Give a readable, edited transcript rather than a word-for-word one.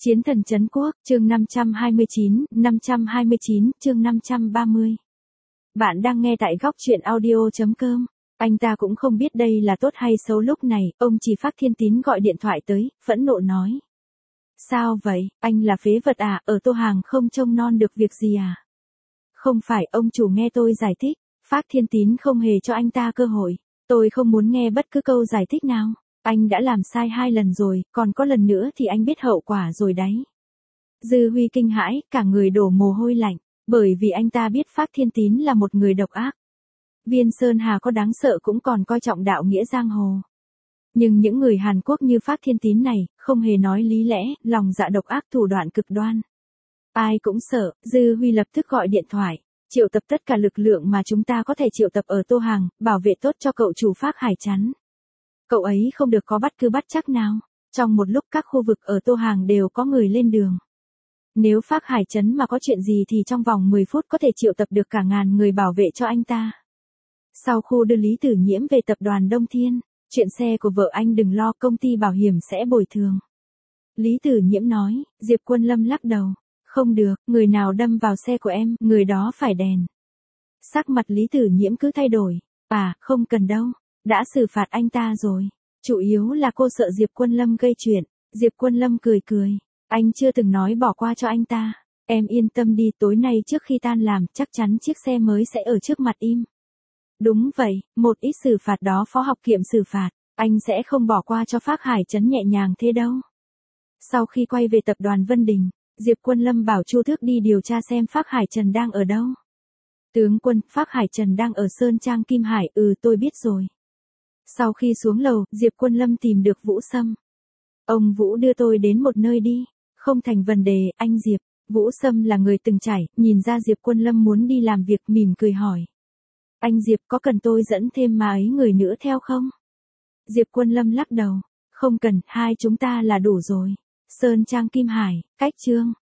Chiến thần trấn quốc, chương 529, chương 530. Bạn đang nghe tại góc truyện audio.com. Anh ta cũng không biết đây là tốt hay xấu lúc này, ông chỉ Phác Thiên Tín gọi điện thoại tới, phẫn nộ nói. Sao vậy, anh là phế vật à, ở Tô Hàng không trông non được việc gì à? Không phải, ông chủ nghe tôi giải thích. Phác Thiên Tín không hề cho anh ta cơ hội. Tôi không muốn nghe bất cứ câu giải thích nào. Anh đã làm sai 2 lần rồi, còn có lần nữa thì anh biết hậu quả rồi đấy. Dư Huy kinh hãi, cả người đổ mồ hôi lạnh, bởi vì anh ta biết Phác Thiên Tín là một người độc ác. Viên Sơn Hà có đáng sợ cũng còn coi trọng đạo nghĩa giang hồ. Nhưng những người Hàn Quốc như Phác Thiên Tín này, không hề nói lý lẽ, lòng dạ độc ác thủ đoạn cực đoan. Ai cũng sợ, Dư Huy lập tức gọi điện thoại, triệu tập tất cả lực lượng mà chúng ta có thể triệu tập ở Tô Hàng, bảo vệ tốt cho cậu chủ Phác Hải Trấn. Cậu ấy không được có bất cứ bắt chắc nào. Trong một lúc các khu vực ở Tô Hàng đều có người lên đường. Nếu Phác Hải Trấn mà có chuyện gì thì trong vòng 10 phút có thể triệu tập được cả ngàn người bảo vệ cho anh ta. Sau khu đưa Lý Tử Nhiễm về tập đoàn Đông Thiên, chuyện xe của vợ anh đừng lo, công ty bảo hiểm sẽ bồi thường. Lý Tử Nhiễm nói, Diệp Quân Lâm lắc đầu. Không được, người nào đâm vào xe của em, người đó phải đền. Sắc mặt Lý Tử Nhiễm cứ thay đổi. À, không cần đâu. Đã xử phạt anh ta rồi. Chủ yếu là cô sợ Diệp Quân Lâm gây chuyện. Diệp Quân Lâm cười cười. Anh chưa từng nói bỏ qua cho anh ta. Em yên tâm đi, tối nay trước khi tan làm, chắc chắn chiếc xe mới sẽ ở trước mặt im. Đúng vậy, một ít xử phạt đó Phó Học Kiệm xử phạt. Anh sẽ không bỏ qua cho Phác Hải Trấn nhẹ nhàng thế đâu. Sau khi quay về tập đoàn Vân Đình, Diệp Quân Lâm bảo Chu Thước đi điều tra xem Phác Hải Trấn đang ở đâu. Tướng quân, Phác Hải Trấn đang ở Sơn Trang Kim Hải, tôi biết rồi. Sau khi xuống lầu, Diệp Quân Lâm tìm được Vũ Sâm. Ông Vũ đưa tôi đến một nơi đi. Không thành vấn đề, anh Diệp. Vũ Sâm là người từng trải, nhìn ra Diệp Quân Lâm muốn đi làm việc, mỉm cười hỏi. Anh Diệp có cần tôi dẫn thêm mà ấy người nữa theo không? Diệp Quân Lâm lắc đầu. Không cần, 2 chúng ta là đủ rồi. Sơn Trang Kim Hải, cách Trương.